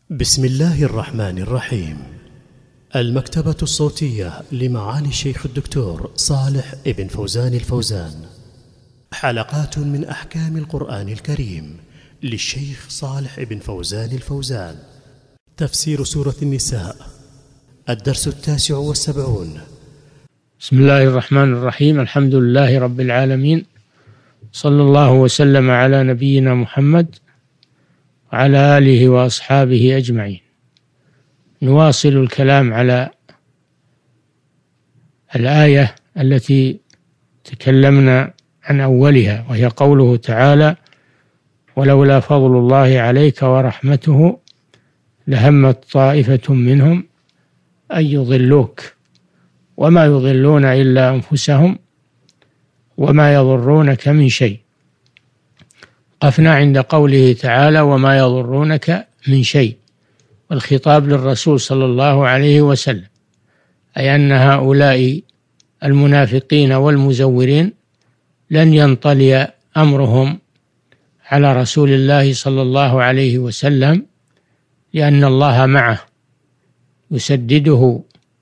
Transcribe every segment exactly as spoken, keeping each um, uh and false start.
بسم الله الرحمن الرحيم. المكتبة الصوتية لمعالي الشيخ الدكتور صالح ابن فوزان الفوزان، حلقات من أحكام القرآن الكريم للشيخ صالح ابن فوزان الفوزان. تفسير سورة النساء، الدرس التاسع والسبعون. بسم الله الرحمن الرحيم. الحمد لله رب العالمين، صلى الله وسلم على نبينا محمد وعلى آله وأصحابه أجمعين. نواصل الكلام على الآية التي تكلمنا عن أولها، وهي قوله تعالى: ولولا فضل الله عليك ورحمته لهمت طائفة منهم أن يضلوك وما يضلون إلا أنفسهم وما يضرونك من شيء. قفنا عند قوله تعالى: وما يضرونك من شيء، والخطاب للرسول صلى الله عليه وسلم، أي أن هؤلاء المنافقين والمزورين لن ينطلي أمرهم على رسول الله صلى الله عليه وسلم، لأن الله معه يسدده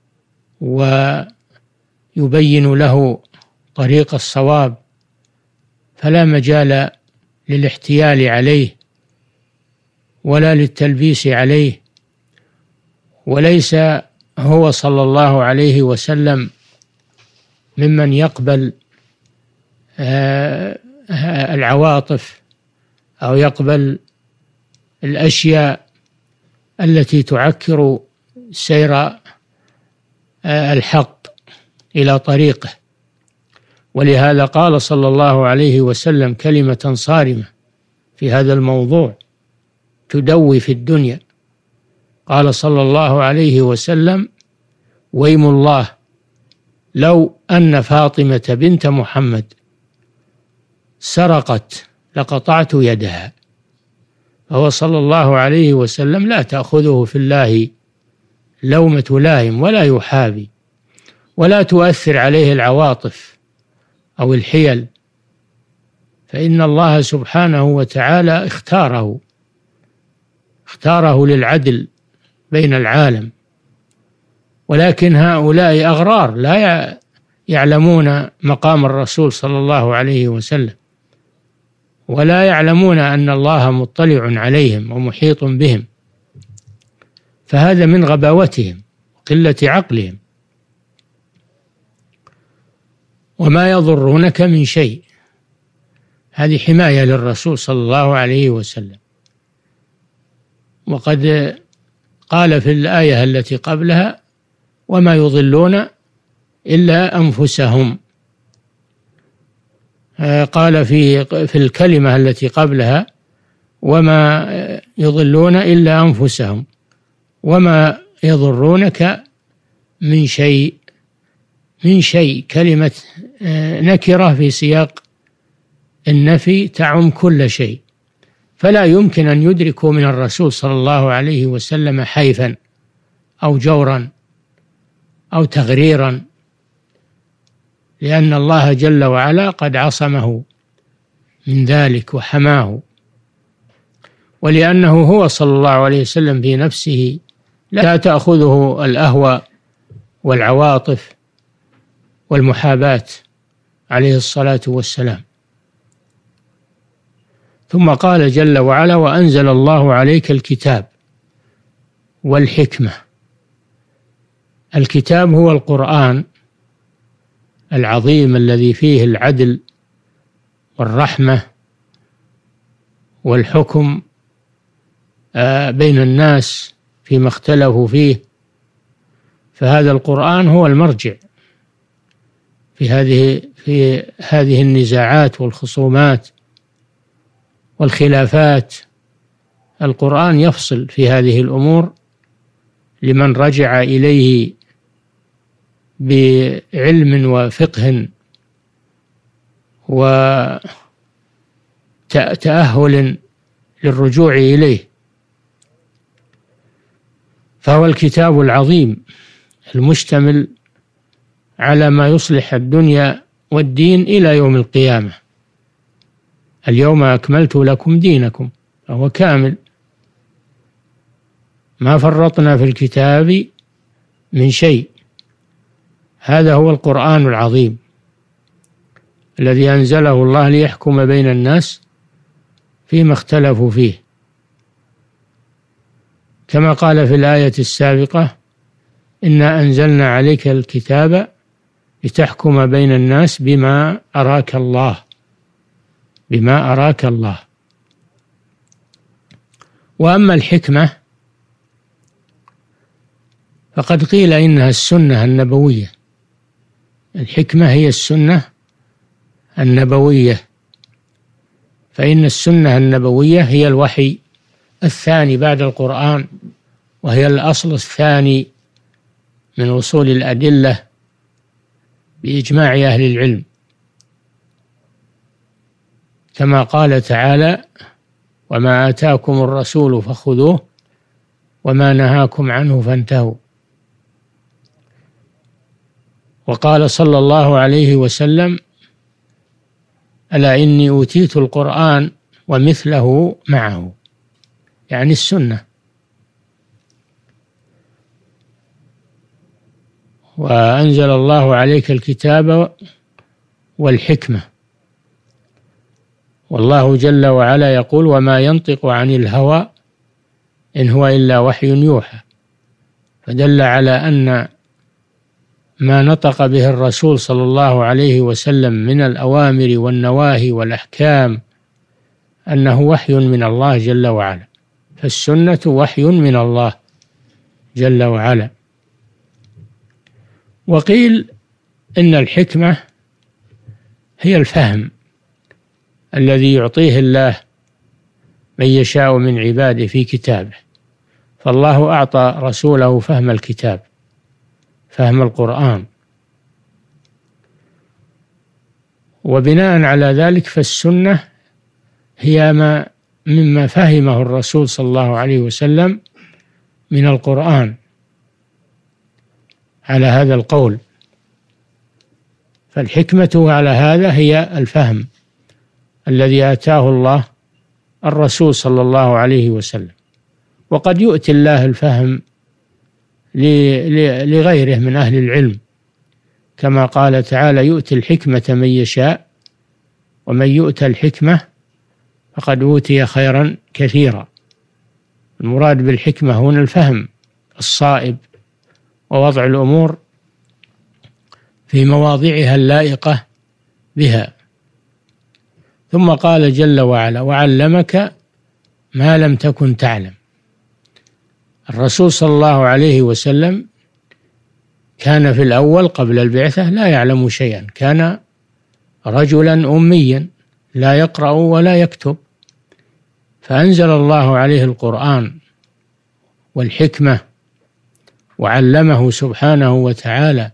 ويبين له طريق الصواب، فلا مجال للاحتيال عليه ولا للتلبيس عليه. وليس هو صلى الله عليه وسلم ممن يقبل العواطف أو يقبل الأشياء التي تعكر سير الحق إلى طريقه. ولهذا قال صلى الله عليه وسلم كلمة صارمة في هذا الموضوع تدوي في الدنيا. قال صلى الله عليه وسلم: ويم الله لو أن فاطمة بنت محمد سرقت لقطعت يدها. فهو صلى الله عليه وسلم لا تأخذه في الله لومة لائم ولا يحابي، ولا تؤثر عليه العواطف أو الحيل، فإن الله سبحانه وتعالى اختاره اختاره للعدل بين العالم. ولكن هؤلاء أغرار لا يعلمون مقام الرسول صلى الله عليه وسلم، ولا يعلمون أن الله مطلع عليهم ومحيط بهم، فهذا من غباوتهم وقلة عقلهم. وما يضرونك من شيء، هذه حماية للرسول صلى الله عليه وسلم. وقد قال في الآية التي قبلها: وما يضلون إلا أنفسهم. قال في في الكلمة التي قبلها: وما يضلون إلا أنفسهم وما يضرونك من شيء. من شيء كلمة نكرة في سياق النفي تعم كل شيء، فلا يمكن أن يدركوا من الرسول صلى الله عليه وسلم حيفا أو جورا أو تغريرا، لأن الله جل وعلا قد عصمه من ذلك وحماه، ولأنه هو صلى الله عليه وسلم في نفسه لا تأخذه الأهوى والعواطف والمحاباة عليه الصلاة والسلام. ثم قال جل وعلا: وأنزل الله عليك الكتاب والحكمة. الكتاب هو القرآن العظيم الذي فيه العدل والرحمة والحكم بين الناس فيما اختلفوا فيه، فهذا القرآن هو المرجع في هذه في هذه النزاعات والخصومات والخلافات. القرآن يفصل في هذه الأمور لمن رجع إليه بعلم وفقه وتأهل للرجوع إليه. فهو الكتاب العظيم المشتمل على ما يصلح الدنيا والدين إلى يوم القيامة. اليوم أكملت لكم دينكم، فهو كامل. ما فرطنا في الكتاب من شيء. هذا هو القرآن العظيم الذي أنزله الله ليحكم بين الناس فيما اختلفوا فيه، كما قال في الآية السابقة: إنا أنزلنا عليك الكتاب لتحكم بين الناس بما أراك الله، بما أراك الله. وأما الحكمة فقد قيل إنها السنة النبوية. الحكمة هي السنة النبوية، فإن السنة النبوية هي الوحي الثاني بعد القرآن، وهي الأصل الثاني من أصول الأدلة بإجماع أهل العلم، كما قال تعالى: وما آتاكم الرسول فخذوه وما نهاكم عنه فانتهوا. وقال صلى الله عليه وسلم: ألا إني أوتيت القرآن ومثله معه، يعني السنة. وأنزل الله عليك الكتاب والحكمة، والله جل وعلا يقول: وما ينطق عن الهوى إن هو إلا وحي يوحى. فدل على أن ما نطق به الرسول صلى الله عليه وسلم من الأوامر والنواهي والأحكام أنه وحي من الله جل وعلا، فالسنة وحي من الله جل وعلا. وقيل إن الحكمة هي الفهم الذي يعطيه الله من يشاء من عباده في كتابه، فالله أعطى رسوله فهم الكتاب، فهم القرآن، وبناء على ذلك فالسنة هي ما مما فهمه الرسول صلى الله عليه وسلم من القرآن على هذا القول. فالحكمة على هذا هي الفهم الذي آتاه الله الرسول صلى الله عليه وسلم. وقد يؤتي الله الفهم لغيره من أهل العلم، كما قال تعالى: يؤتي الحكمة من يشاء ومن يؤتى الحكمة فقد أوتي خيرا كثيرا. المراد بالحكمة هنا الفهم الصائب ووضع الأمور في مواضعها اللائقة بها. ثم قال جل وعلا: وعلمك ما لم تكن تعلم. الرسول صلى الله عليه وسلم كان في الأول قبل البعثة لا يعلم شيئا، كان رجلا أميا لا يقرأ ولا يكتب، فأنزل الله عليه القرآن والحكمة وعلمه سبحانه وتعالى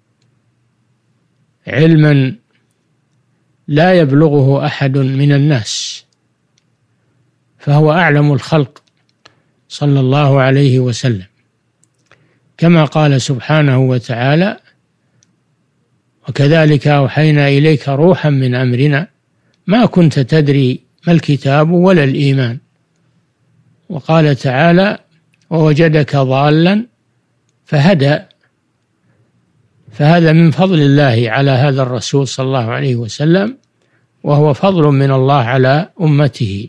علما لا يبلغه أحد من الناس، فهو أعلم الخلق صلى الله عليه وسلم، كما قال سبحانه وتعالى: وكذلك أوحينا إليك روحا من أمرنا ما كنت تدري ما الكتاب ولا الإيمان. وقال تعالى: ووجدك ضالا فهدى. فهذا من فضل الله على هذا الرسول صلى الله عليه وسلم، وهو فضل من الله على أمته،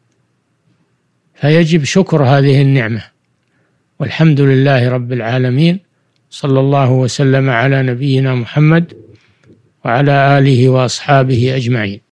فيجب شكر هذه النعمة. والحمد لله رب العالمين، صلى الله وسلم على نبينا محمد وعلى آله وأصحابه أجمعين.